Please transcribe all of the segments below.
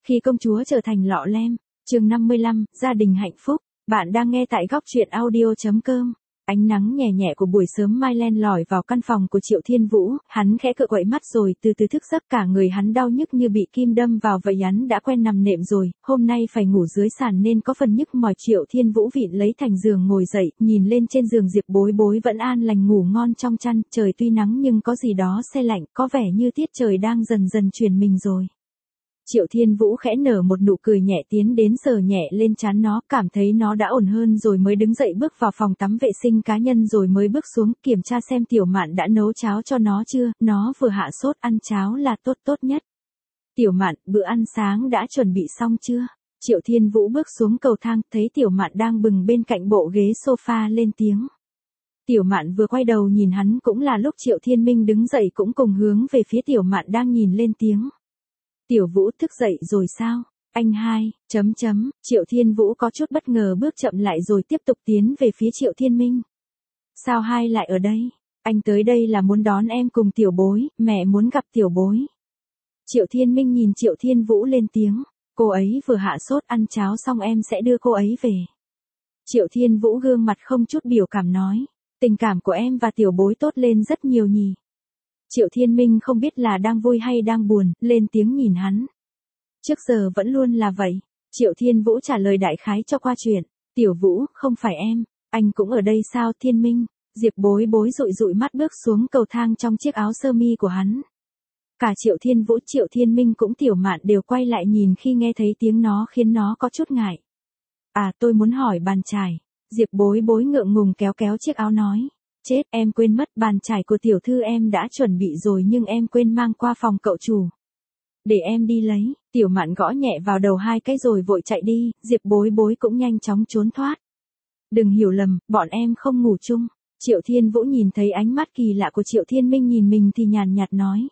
Khi công chúa trở thành lọ lem, chương 55, gia đình hạnh phúc. Bạn đang nghe tại góc truyện audio.com. Ánh nắng nhẹ nhẹ của buổi sớm mai len lỏi vào căn phòng của Triệu Thiên Vũ, hắn khẽ cựa quậy mắt rồi từ từ thức giấc, cả người hắn đau nhức như bị kim đâm vào vậy, hắn đã quen nằm nệm rồi, hôm nay phải ngủ dưới sàn nên có phần nhức mỏi. Triệu Thiên Vũ vịn lấy thành giường ngồi dậy, nhìn lên trên giường Diệp Bối Bối vẫn an lành ngủ ngon trong chăn, trời tuy nắng nhưng có gì đó se lạnh, có vẻ như tiết trời đang dần dần chuyển mình rồi. Triệu Thiên Vũ khẽ nở một nụ cười nhẹ, tiến đến sờ nhẹ lên trán nó, cảm thấy nó đã ổn hơn rồi mới đứng dậy bước vào phòng tắm vệ sinh cá nhân, rồi mới bước xuống kiểm tra xem Tiểu Mạn đã nấu cháo cho nó chưa, nó vừa hạ sốt, ăn cháo là tốt nhất. Tiểu Mạn, bữa ăn sáng đã chuẩn bị xong chưa? Triệu Thiên Vũ bước xuống cầu thang, thấy Tiểu Mạn đang bừng bên cạnh bộ ghế sofa lên tiếng. Tiểu Mạn vừa quay đầu nhìn hắn, cũng là lúc Triệu Thiên Minh đứng dậy cũng cùng hướng về phía Tiểu Mạn đang nhìn lên tiếng. Tiểu Vũ thức dậy rồi sao? Anh hai, Triệu Thiên Vũ có chút bất ngờ bước chậm lại rồi tiếp tục tiến về phía Triệu Thiên Minh. Sao hai lại ở đây? Anh tới đây là muốn đón em cùng Tiểu Bối, mẹ muốn gặp Tiểu Bối. Triệu Thiên Minh nhìn Triệu Thiên Vũ lên tiếng, cô ấy vừa hạ sốt, ăn cháo xong em sẽ đưa cô ấy về. Triệu Thiên Vũ gương mặt không chút biểu cảm nói, tình cảm của em và Tiểu Bối tốt lên rất nhiều nhỉ. Triệu Thiên Minh không biết là đang vui hay đang buồn, lên tiếng nhìn hắn. Trước giờ vẫn luôn là vậy. Triệu Thiên Vũ trả lời đại khái cho qua chuyện. Tiểu Vũ, không phải em, anh cũng ở đây sao? Thiên Minh. Diệp Bối Bối dụi dụi mắt bước xuống cầu thang trong chiếc áo sơ mi của hắn. Cả Triệu Thiên Vũ, Triệu Thiên Minh cũng Tiểu Mạn đều quay lại nhìn khi nghe thấy tiếng nó, khiến nó có chút ngại. À, tôi muốn hỏi bàn chải. Diệp Bối Bối ngượng ngùng kéo kéo chiếc áo nói. Chết, em quên mất, bàn chải của tiểu thư em đã chuẩn bị rồi nhưng em quên mang qua phòng cậu chủ. Để em đi lấy. Tiểu Mạn gõ nhẹ vào đầu hai cái rồi vội chạy đi, Diệp Bối Bối cũng nhanh chóng trốn thoát. Đừng hiểu lầm, bọn em không ngủ chung. Triệu Thiên Vũ nhìn thấy ánh mắt kỳ lạ của Triệu Thiên Minh nhìn mình thì nhàn nhạt nói.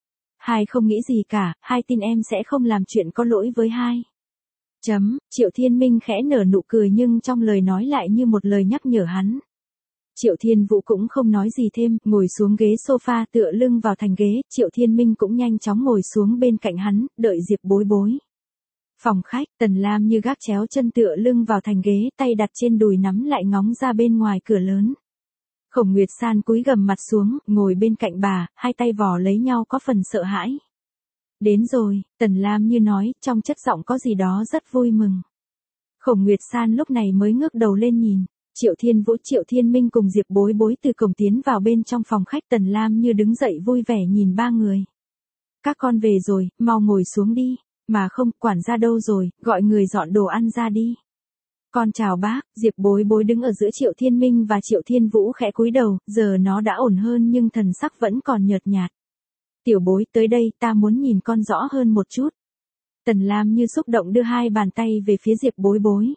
Hai không nghĩ gì cả, hai tin em sẽ không làm chuyện có lỗi với hai. Triệu Thiên Minh khẽ nở nụ cười nhưng trong lời nói lại như một lời nhắc nhở hắn. Triệu Thiên Vũ cũng không nói gì thêm, ngồi xuống ghế sofa tựa lưng vào thành ghế, Triệu Thiên Minh cũng nhanh chóng ngồi xuống bên cạnh hắn, đợi Diệp Bối Bối. Phòng khách, Tần Lam như gác chéo chân tựa lưng vào thành ghế, tay đặt trên đùi nắm lại ngóng ra bên ngoài cửa lớn. Khổng Nguyệt San cúi gằm mặt xuống, ngồi bên cạnh bà, hai tay vò lấy nhau có phần sợ hãi. Đến rồi, Tần Lam như nói, trong chất giọng có gì đó rất vui mừng. Khổng Nguyệt San lúc này mới ngước đầu lên nhìn. Triệu Thiên Vũ, Triệu Thiên Minh cùng Diệp Bối Bối từ cổng tiến vào bên trong phòng khách, Tần Lam như đứng dậy vui vẻ nhìn ba người. Các con về rồi, mau ngồi xuống đi, mà không, quản gia đâu rồi, gọi người dọn đồ ăn ra đi. Con chào bác. Diệp Bối Bối đứng ở giữa Triệu Thiên Minh và Triệu Thiên Vũ khẽ cúi đầu, giờ nó đã ổn hơn nhưng thần sắc vẫn còn nhợt nhạt. Tiểu Bối, tới đây, ta muốn nhìn con rõ hơn một chút. Tần Lam như xúc động đưa hai bàn tay về phía Diệp Bối Bối.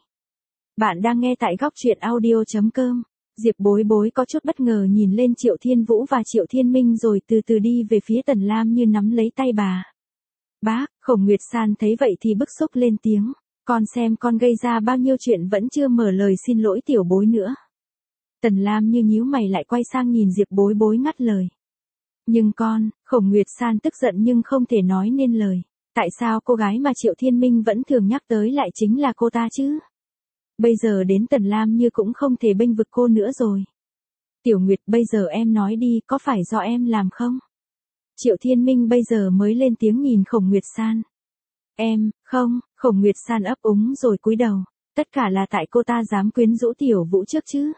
Bạn đang nghe tại góc truyện audio.com. Diệp Bối Bối có chút bất ngờ nhìn lên Triệu Thiên Vũ và Triệu Thiên Minh rồi từ từ đi về phía Tần Lam như nắm lấy tay bà. Bác, Khổng Nguyệt San thấy vậy thì bức xúc lên tiếng. Con xem con gây ra bao nhiêu chuyện vẫn chưa mở lời xin lỗi Tiểu Bối nữa. Tần Lam như nhíu mày lại quay sang nhìn Diệp Bối Bối ngắt lời. Nhưng con, Khổng Nguyệt San tức giận nhưng không thể nói nên lời. Tại sao cô gái mà Triệu Thiên Minh vẫn thường nhắc tới lại chính là cô ta chứ? Bây giờ đến Tần Lam như cũng không thể bênh vực cô nữa rồi. Tiểu Nguyệt, bây giờ em nói đi, có phải do em làm không? Triệu Thiên Minh bây giờ mới lên tiếng nhìn Khổng Nguyệt San. Em, không, Khổng Nguyệt San ấp úng rồi cúi đầu. Tất cả là tại cô ta dám quyến rũ Tiểu Vũ trước chứ.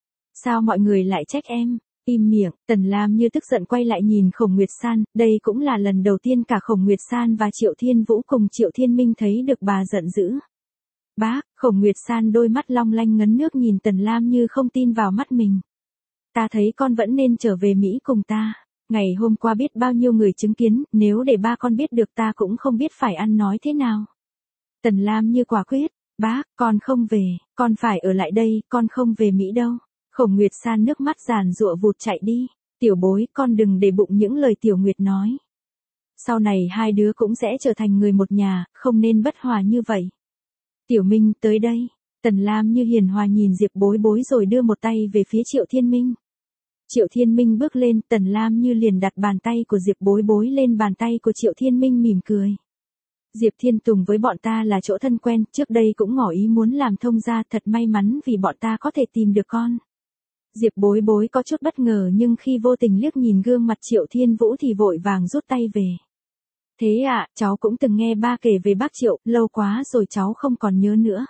Sao mọi người lại trách em? Im miệng. Tần Lam như tức giận quay lại nhìn Khổng Nguyệt San, đây cũng là lần đầu tiên cả Khổng Nguyệt San và Triệu Thiên Vũ cùng Triệu Thiên Minh thấy được bà giận dữ. Bác, Khổng Nguyệt San đôi mắt long lanh ngấn nước nhìn Tần Lam như không tin vào mắt mình. Ta thấy con vẫn nên trở về Mỹ cùng ta. Ngày hôm qua biết bao nhiêu người chứng kiến, nếu để ba con biết được ta cũng không biết phải ăn nói thế nào. Tần Lam như quả quyết. Bác, con không về, con phải ở lại đây, con không về Mỹ đâu. Khổng Nguyệt San nước mắt giàn giụa vụt chạy đi. Tiểu Bối, con đừng để bụng những lời Tiểu Nguyệt nói. Sau này hai đứa cũng sẽ trở thành người một nhà, không nên bất hòa như vậy. Tiểu Minh, tới đây. Tần Lam như hiền hòa nhìn Diệp Bối Bối rồi đưa một tay về phía Triệu Thiên Minh. Triệu Thiên Minh bước lên, Tần Lam như liền đặt bàn tay của Diệp Bối Bối lên bàn tay của Triệu Thiên Minh mỉm cười. Diệp Thiên Tùng với bọn ta là chỗ thân quen, trước đây cũng ngỏ ý muốn làm thông gia, thật may mắn vì bọn ta có thể tìm được con. Diệp Bối Bối có chút bất ngờ nhưng khi vô tình liếc nhìn gương mặt Triệu Thiên Vũ thì vội vàng rút tay về. Thế ạ, cháu cũng từng nghe ba kể về bác Triệu, lâu quá rồi cháu không còn nhớ nữa.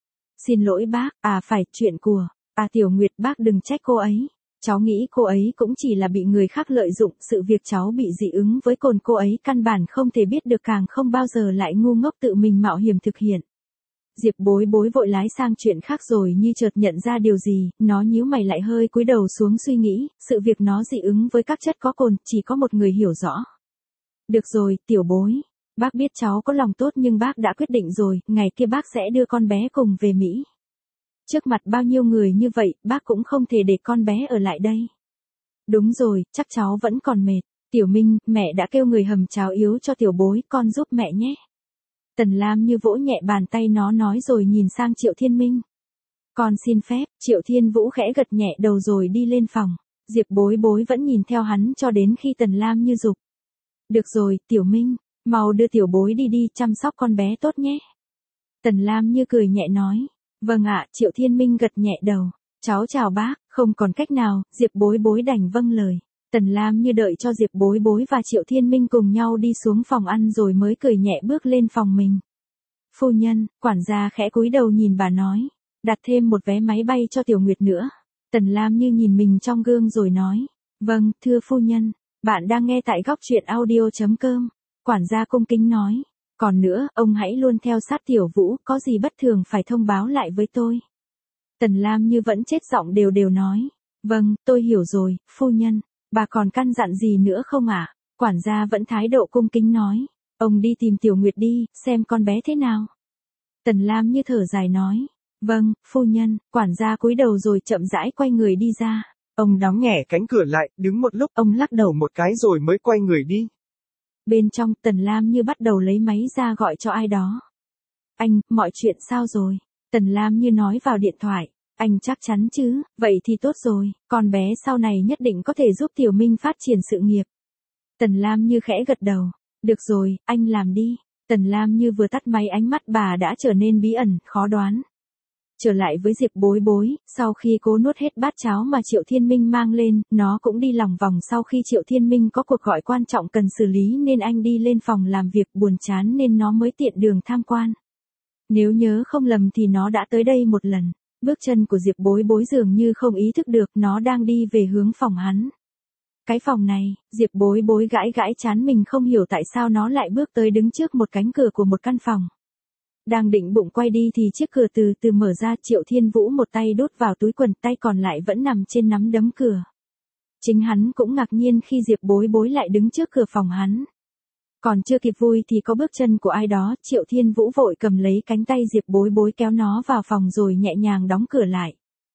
Xin lỗi bác, phải, chuyện của, Tiểu Nguyệt bác đừng trách cô ấy. Cháu nghĩ cô ấy cũng chỉ là bị người khác lợi dụng, sự việc cháu bị dị ứng với cồn cô ấy căn bản không thể biết được, càng không bao giờ lại ngu ngốc tự mình mạo hiểm thực hiện. Diệp Bối Bối vội lái sang chuyện khác rồi như chợt nhận ra điều gì, nó nhíu mày lại hơi cúi đầu xuống suy nghĩ, sự việc nó dị ứng với các chất có cồn, chỉ có một người hiểu rõ. Được rồi, Tiểu Bối, bác biết cháu có lòng tốt nhưng bác đã quyết định rồi, ngày kia bác sẽ đưa con bé cùng về Mỹ. Trước mặt bao nhiêu người như vậy, bác cũng không thể để con bé ở lại đây. Đúng rồi, chắc cháu vẫn còn mệt. Tiểu Minh, mẹ đã kêu người hầm cháo yếu cho Tiểu Bối, con giúp mẹ nhé. Tần Lam như vỗ nhẹ bàn tay nó nói rồi nhìn sang Triệu Thiên Minh. Con xin phép, Triệu Thiên Vũ khẽ gật nhẹ đầu rồi đi lên phòng. Diệp Bối Bối vẫn nhìn theo hắn cho đến khi Tần Lam như giục. Được rồi, Tiểu Minh, mau đưa Tiểu Bối đi chăm sóc con bé tốt nhé. Tần Lam như cười nhẹ nói. Vâng ạ, Triệu Thiên Minh gật nhẹ đầu. Cháu chào bác, không còn cách nào, Diệp Bối Bối đành vâng lời. Tần Lam như đợi cho Diệp Bối Bối và Triệu Thiên Minh cùng nhau đi xuống phòng ăn rồi mới cười nhẹ bước lên phòng mình. Phu nhân, quản gia khẽ cúi đầu nhìn bà nói. Đặt thêm một vé máy bay cho Tiểu Nguyệt nữa. Tần Lam như nhìn mình trong gương rồi nói. Vâng, thưa phu nhân. Bạn đang nghe tại góc truyện audio.com. Quản gia cung kính nói. Còn nữa, ông hãy luôn theo sát Tiểu Vũ, có gì bất thường phải thông báo lại với tôi. Tần Lam như vẫn chết giọng đều nói. Vâng, tôi hiểu rồi, phu nhân. Bà còn căn dặn gì nữa không ạ? Quản gia vẫn thái độ cung kính nói. Ông đi tìm Tiểu Nguyệt đi, xem con bé thế nào. Tần Lam như thở dài nói. Vâng, phu nhân. Quản gia cúi đầu rồi chậm rãi quay người đi ra. Ông đóng nhẹ cánh cửa lại, đứng một lúc, ông lắc đầu một cái rồi mới quay người đi. Bên trong, Tần Lam như bắt đầu lấy máy ra gọi cho ai đó. Anh, mọi chuyện sao rồi? Tần Lam như nói vào điện thoại. Anh chắc chắn chứ, vậy thì tốt rồi, con bé sau này nhất định có thể giúp Tiểu Minh phát triển sự nghiệp. Tần Lam như khẽ gật đầu. Được rồi, anh làm đi. Tần Lam như vừa tắt máy ánh mắt bà đã trở nên bí ẩn, khó đoán. Trở lại với Diệp Bối Bối, sau khi cố nuốt hết bát cháo mà Triệu Thiên Minh mang lên, nó cũng đi lòng vòng sau khi Triệu Thiên Minh có cuộc gọi quan trọng cần xử lý nên anh đi lên phòng làm việc buồn chán nên nó mới tiện đường tham quan. Nếu nhớ không lầm thì nó đã tới đây một lần. Bước chân của Diệp Bối Bối dường như không ý thức được nó đang đi về hướng phòng hắn. Cái phòng này, Diệp Bối Bối gãi chán mình không hiểu tại sao nó lại bước tới đứng trước một cánh cửa của một căn phòng. Đang định bụng quay đi thì chiếc cửa từ từ mở ra, Triệu Thiên Vũ một tay đút vào túi quần, tay còn lại vẫn nằm trên nắm đấm cửa. Chính hắn cũng ngạc nhiên khi Diệp Bối Bối lại đứng trước cửa phòng hắn. Còn chưa kịp vui thì có bước chân của ai đó, Triệu Thiên Vũ vội cầm lấy cánh tay Diệp Bối Bối kéo nó vào phòng rồi nhẹ nhàng đóng cửa lại.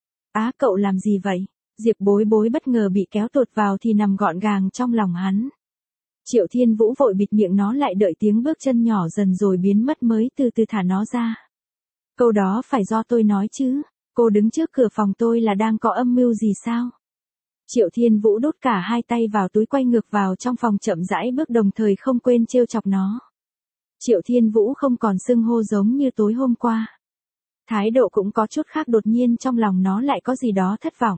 Cậu làm gì vậy? Diệp Bối Bối bất ngờ bị kéo tụt vào thì nằm gọn gàng trong lòng hắn. Triệu Thiên Vũ vội bịt miệng nó lại, đợi tiếng bước chân nhỏ dần rồi biến mất mới từ từ thả nó ra. Câu đó phải do tôi nói chứ, cô đứng trước cửa phòng tôi là đang có âm mưu gì sao? Triệu Thiên Vũ đút cả hai tay vào túi quay ngược vào trong phòng chậm rãi bước, đồng thời không quên trêu chọc nó. Triệu Thiên Vũ không còn xưng hô giống như tối hôm qua. Thái độ cũng có chút khác, đột nhiên trong lòng nó lại có gì đó thất vọng.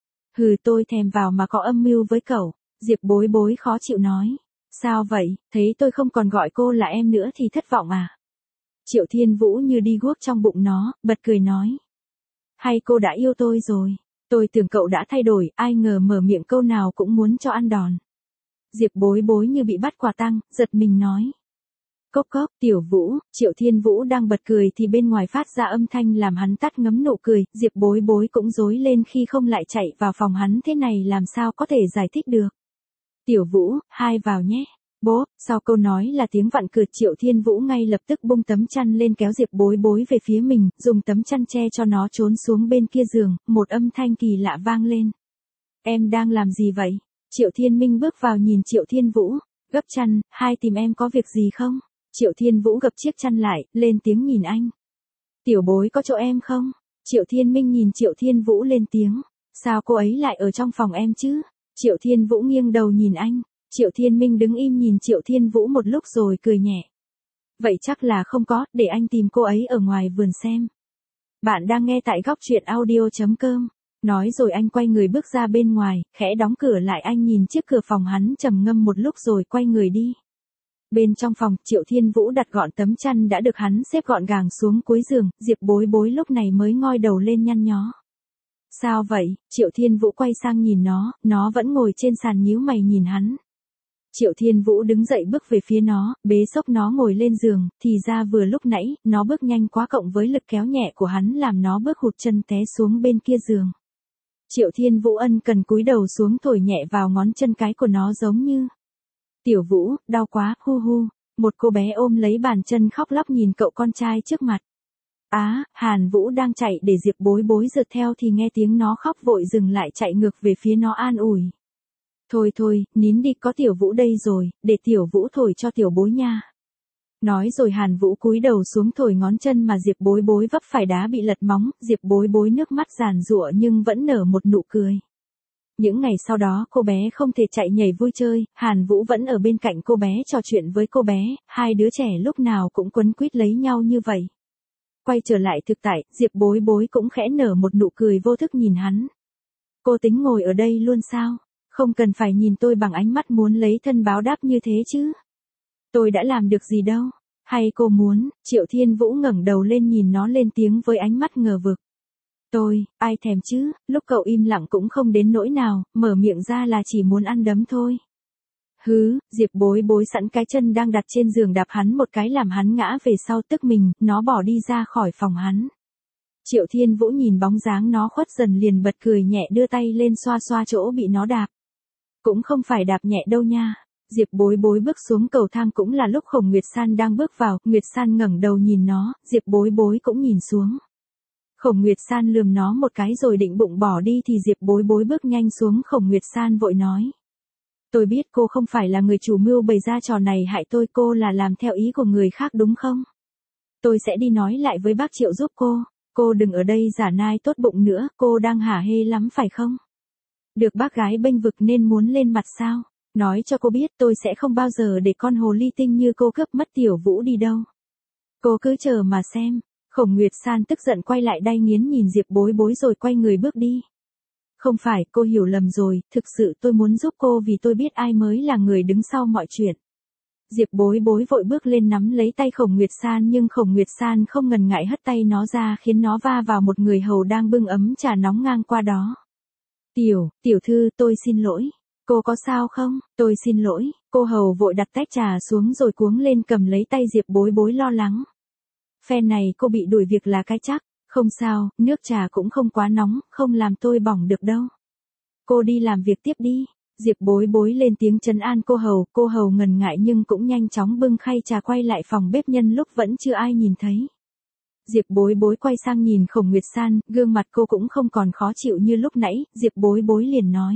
Tôi thèm vào mà có âm mưu với cậu. Diệp Bối Bối khó chịu nói. Sao vậy, thấy tôi không còn gọi cô là em nữa thì thất vọng à? Triệu Thiên Vũ như đi guốc trong bụng nó, bật cười nói. Hay cô đã yêu tôi rồi? Tôi tưởng cậu đã thay đổi, ai ngờ mở miệng câu nào cũng muốn cho ăn đòn. Diệp Bối Bối như bị bắt quả tang, giật mình nói. Cốc cốc, Tiểu Vũ. Triệu Thiên Vũ đang bật cười thì bên ngoài phát ra âm thanh làm hắn tắt ngấm nụ cười, Diệp Bối Bối cũng rối lên khi không lại chạy vào phòng hắn, thế này làm sao có thể giải thích được. Tiểu Vũ, hai vào nhé. Bố, sau câu nói là tiếng vặn cửa, Triệu Thiên Vũ ngay lập tức bung tấm chăn lên kéo Diệp Bối Bối về phía mình, dùng tấm chăn che cho nó trốn xuống bên kia giường, một âm thanh kỳ lạ vang lên. Em đang làm gì vậy? Triệu Thiên Minh bước vào nhìn Triệu Thiên Vũ, gấp chăn, hai tìm em có việc gì không? Triệu Thiên Vũ gập chiếc chăn lại, lên tiếng nhìn anh. Tiểu Bối có chỗ em không? Triệu Thiên Minh nhìn Triệu Thiên Vũ lên tiếng. Sao cô ấy lại ở trong phòng em chứ? Triệu Thiên Vũ nghiêng đầu nhìn anh. Triệu Thiên Minh đứng im nhìn Triệu Thiên Vũ một lúc rồi cười nhẹ. Vậy chắc là không có, để anh tìm cô ấy ở ngoài vườn xem. Bạn đang nghe tại góc truyện audio.com. Nói rồi anh quay người bước ra bên ngoài, khẽ đóng cửa lại. Anh nhìn chiếc cửa phòng hắn trầm ngâm một lúc rồi quay người đi. Bên trong phòng, Triệu Thiên Vũ đặt gọn tấm chăn đã được hắn xếp gọn gàng xuống cuối giường, Diệp Bối Bối lúc này mới ngoi đầu lên nhăn nhó. Sao vậy? Triệu Thiên Vũ quay sang nhìn nó vẫn ngồi trên sàn nhíu mày nhìn hắn. Triệu Thiên Vũ đứng dậy bước về phía nó, bế xốc nó ngồi lên giường, thì ra vừa lúc nãy, nó bước nhanh quá cộng với lực kéo nhẹ của hắn làm nó bước hụt chân té xuống bên kia giường. Triệu Thiên Vũ ân cần cúi đầu xuống thổi nhẹ vào ngón chân cái của nó giống như. Tiểu Vũ, đau quá, hu hu. Một cô bé ôm lấy bàn chân khóc lóc nhìn cậu con trai trước mặt. Hàn Vũ đang chạy để Diệp Bối Bối rượt theo thì nghe tiếng nó khóc vội dừng lại chạy ngược về phía nó an ủi. Thôi, nín đi, có Tiểu Vũ đây rồi, để Tiểu Vũ thổi cho Tiểu Bối nha. Nói rồi Hàn Vũ cúi đầu xuống thổi ngón chân mà Diệp Bối Bối vấp phải đá bị lật móng, Diệp Bối Bối nước mắt giàn giụa nhưng vẫn nở một nụ cười. Những ngày sau đó cô bé không thể chạy nhảy vui chơi, Hàn Vũ vẫn ở bên cạnh cô bé trò chuyện với cô bé, hai đứa trẻ lúc nào cũng quấn quýt lấy nhau như vậy. Quay trở lại thực tại, Diệp Bối Bối cũng khẽ nở một nụ cười vô thức nhìn hắn. Cô tính ngồi ở đây luôn sao? Không cần phải nhìn tôi bằng ánh mắt muốn lấy thân báo đáp như thế chứ. Tôi đã làm được gì đâu. Hay cô muốn? Triệu Thiên Vũ ngẩng đầu lên nhìn nó lên tiếng với ánh mắt ngờ vực. Ai thèm chứ, lúc cậu im lặng cũng không đến nỗi nào, mở miệng ra là chỉ muốn ăn đấm thôi. Diệp Bối Bối sẵn cái chân đang đặt trên giường đạp hắn một cái làm hắn ngã về sau tức mình, nó bỏ đi ra khỏi phòng hắn. Triệu Thiên Vũ nhìn bóng dáng nó khuất dần liền bật cười nhẹ đưa tay lên xoa xoa chỗ bị nó đạp. Cũng không phải đạp nhẹ đâu nha. Diệp Bối Bối bước xuống cầu thang cũng là lúc Khổng Nguyệt San đang bước vào, Nguyệt San ngẩng đầu nhìn nó, Diệp Bối Bối cũng nhìn xuống. Khổng Nguyệt San lườm nó một cái rồi định bụng bỏ đi thì Diệp Bối Bối bước nhanh xuống. Khổng Nguyệt San vội nói. Tôi biết cô không phải là người chủ mưu bày ra trò này hại tôi, cô là làm theo ý của người khác đúng không? Tôi sẽ đi nói lại với bác Triệu giúp cô đừng ở đây giả nai tốt bụng nữa, cô đang hả hê lắm phải không? Được bác gái bênh vực nên muốn lên mặt sao? Nói cho cô biết tôi sẽ không bao giờ để con hồ ly tinh như cô cướp mất Tiểu Vũ đi đâu. Cô cứ chờ mà xem. Khổng Nguyệt San tức giận quay lại đay nghiến nhìn Diệp Bối Bối rồi quay người bước đi. Không phải, cô hiểu lầm rồi, thực sự tôi muốn giúp cô vì tôi biết ai mới là người đứng sau mọi chuyện. Diệp Bối Bối vội bước lên nắm lấy tay Khổng Nguyệt San nhưng Khổng Nguyệt San không ngần ngại hất tay nó ra khiến nó va vào một người hầu đang bưng ấm trà nóng ngang qua đó. Tiểu thư, tôi xin lỗi. Cô có sao không? Tôi xin lỗi. Cô hầu vội đặt tách trà xuống rồi cuống lên cầm lấy tay Diệp Bối Bối lo lắng. Phen này cô bị đuổi việc là cái chắc. Không sao, nước trà cũng không quá nóng, không làm tôi bỏng được đâu. Cô đi làm việc tiếp đi. Diệp Bối Bối lên tiếng trấn an cô hầu ngần ngại nhưng cũng nhanh chóng bưng khay trà quay lại phòng bếp nhân lúc vẫn chưa ai nhìn thấy. Diệp Bối Bối quay sang nhìn Khổng Nguyệt San, gương mặt cô cũng không còn khó chịu như lúc nãy, Diệp Bối Bối liền nói.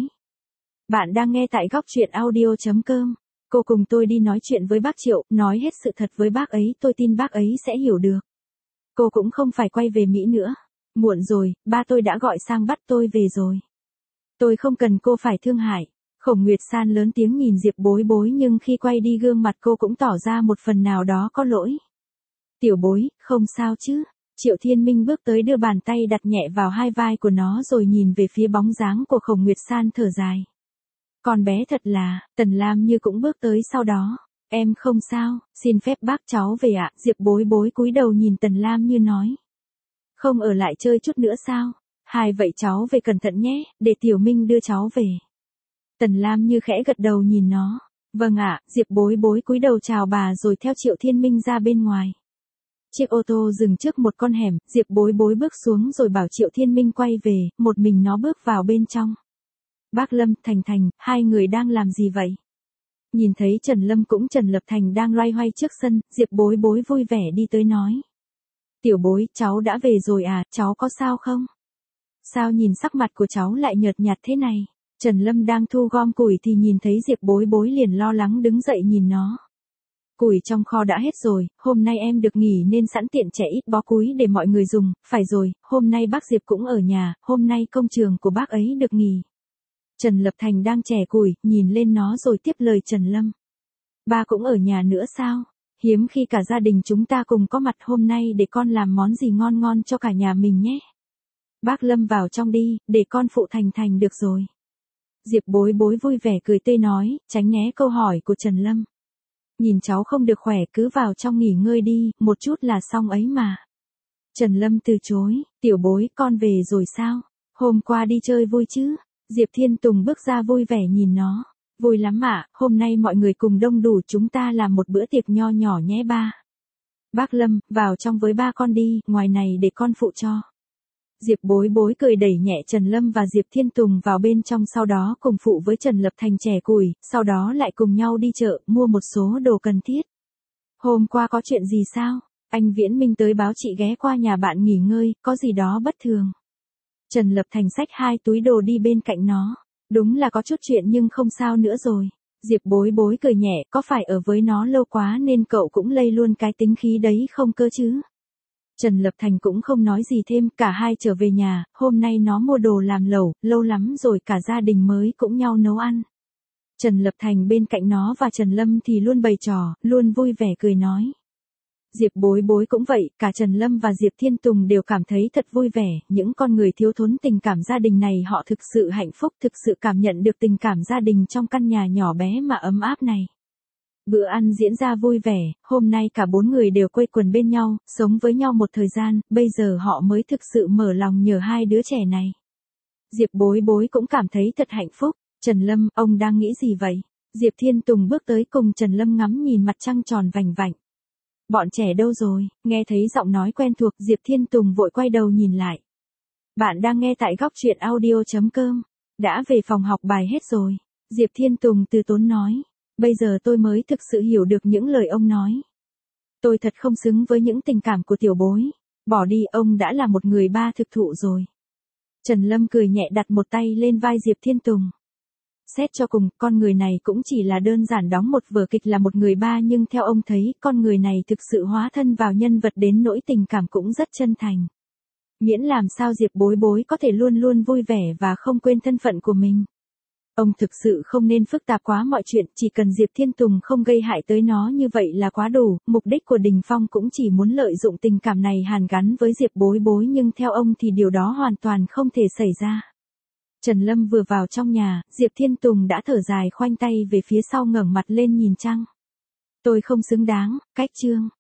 Bạn đang nghe tại góc truyện audio.com. Cô cùng tôi đi nói chuyện với bác Triệu, nói hết sự thật với bác ấy, tôi tin bác ấy sẽ hiểu được. Cô cũng không phải quay về Mỹ nữa. Muộn rồi, ba tôi đã gọi sang bắt tôi về rồi. Tôi không cần cô phải thương hại. Khổng Nguyệt San lớn tiếng nhìn Diệp Bối Bối nhưng khi quay đi gương mặt cô cũng tỏ ra một phần nào đó có lỗi. Tiểu Bối, không sao chứ? Triệu Thiên Minh bước tới đưa bàn tay đặt nhẹ vào hai vai của nó rồi nhìn về phía bóng dáng của Khổng Nguyệt San thở dài. Con bé thật là, Tần Lam Như cũng bước tới sau đó. Em không sao, xin phép bác cháu về ạ. Diệp Bối Bối cúi đầu nhìn Tần Lam Như nói. Không ở lại chơi chút nữa sao? Vậy cháu về cẩn thận nhé, để Tiểu Minh đưa cháu về. Tần Lam Như khẽ gật đầu nhìn nó. Vâng ạ, Diệp Bối Bối cúi đầu chào bà rồi theo Triệu Thiên Minh ra bên ngoài. Chiếc ô tô dừng trước một con hẻm, Diệp Bối Bối bước xuống rồi bảo Triệu Thiên Minh quay về, một mình nó bước vào bên trong. Bác Lâm, Thành, hai người đang làm gì vậy? Nhìn thấy Trần Lâm cũng Trần Lập Thành đang loay hoay trước sân, Diệp Bối Bối vui vẻ đi tới nói. Tiểu Bối, cháu đã về rồi à, cháu có sao không? Sao nhìn sắc mặt của cháu lại nhợt nhạt thế này? Trần Lâm đang thu gom củi thì nhìn thấy Diệp Bối Bối liền lo lắng đứng dậy nhìn nó. Củi trong kho đã hết rồi, hôm nay em được nghỉ nên sẵn tiện trẻ ít bó củi để mọi người dùng, phải rồi, hôm nay bác Diệp cũng ở nhà, hôm nay công trường của bác ấy được nghỉ. Trần Lập Thành đang chẻ củi, nhìn lên nó rồi tiếp lời Trần Lâm. Ba cũng ở nhà nữa sao? Hiếm khi cả gia đình chúng ta cùng có mặt, hôm nay để con làm món gì ngon ngon cho cả nhà mình nhé. Bác Lâm vào trong đi, để con phụ Thành được rồi. Diệp Bối Bối vui vẻ cười tươi nói, tránh né câu hỏi của Trần Lâm. Nhìn cháu không được khỏe, cứ vào trong nghỉ ngơi đi, một chút là xong ấy mà. Trần Lâm từ chối, tiểu Bối, con về rồi sao? Hôm qua đi chơi vui chứ? Diệp Thiên Tùng bước ra vui vẻ nhìn nó. Vui lắm ạ, hôm nay mọi người cùng đông đủ, chúng ta làm một bữa tiệc nho nhỏ nhé ba. Bác Lâm, vào trong với ba con đi, ngoài này để con phụ cho. Diệp Bối Bối cười đẩy nhẹ Trần Lâm và Diệp Thiên Tùng vào bên trong, sau đó cùng phụ với Trần Lập Thành chẻ củi, sau đó lại cùng nhau đi chợ, mua một số đồ cần thiết. Hôm qua có chuyện gì sao? Anh Viễn Minh tới báo chị ghé qua nhà bạn nghỉ ngơi, có gì đó bất thường. Trần Lập Thành xách 2 túi đồ đi bên cạnh nó. Đúng là có chút chuyện nhưng không sao nữa rồi. Diệp Bối Bối cười nhẹ, có phải ở với nó lâu quá nên cậu cũng lây luôn cái tính khí đấy không cơ chứ? Trần Lập Thành cũng không nói gì thêm, cả hai trở về nhà, hôm nay nó mua đồ làm lẩu, lâu lắm rồi cả gia đình mới cũng nhau nấu ăn. Trần Lập Thành bên cạnh nó và Trần Lâm thì luôn bày trò, luôn vui vẻ cười nói. Diệp Bối Bối cũng vậy, cả Trần Lâm và Diệp Thiên Tùng đều cảm thấy thật vui vẻ, những con người thiếu thốn tình cảm gia đình này họ thực sự hạnh phúc, thực sự cảm nhận được tình cảm gia đình trong căn nhà nhỏ bé mà ấm áp này. Bữa ăn diễn ra vui vẻ, hôm nay cả 4 người đều quây quần bên nhau, sống với nhau một thời gian, bây giờ họ mới thực sự mở lòng nhờ hai đứa trẻ này. Diệp Bối Bối cũng cảm thấy thật hạnh phúc. Trần Lâm, ông đang nghĩ gì vậy? Diệp Thiên Tùng bước tới cùng Trần Lâm ngắm nhìn mặt trăng tròn vành vạnh. Bọn trẻ đâu rồi? Nghe thấy giọng nói quen thuộc, Diệp Thiên Tùng vội quay đầu nhìn lại. Bạn đang nghe tại góc truyện audio.com. Đã về phòng học bài hết rồi. Diệp Thiên Tùng từ tốn nói. Bây giờ tôi mới thực sự hiểu được những lời ông nói. Tôi thật không xứng với những tình cảm của tiểu bối. Bỏ đi, ông đã là một người ba thực thụ rồi. Trần Lâm cười nhẹ đặt một tay lên vai Diệp Thiên Tùng. Xét cho cùng, con người này cũng chỉ là đơn giản đóng một vở kịch là một người ba, nhưng theo ông thấy, con người này thực sự hóa thân vào nhân vật đến nỗi tình cảm cũng rất chân thành. Miễn làm sao Diệp Bối Bối có thể luôn luôn vui vẻ và không quên thân phận của mình. Ông thực sự không nên phức tạp quá mọi chuyện, chỉ cần Diệp Thiên Tùng không gây hại tới nó như vậy là quá đủ, mục đích của Đình Phong cũng chỉ muốn lợi dụng tình cảm này hàn gắn với Diệp Bối Bối, nhưng theo ông thì điều đó hoàn toàn không thể xảy ra. Trần Lâm vừa vào trong nhà, Diệp Thiên Tùng đã thở dài khoanh tay về phía sau ngẩng mặt lên nhìn trăng. Tôi không xứng đáng, cách Trương.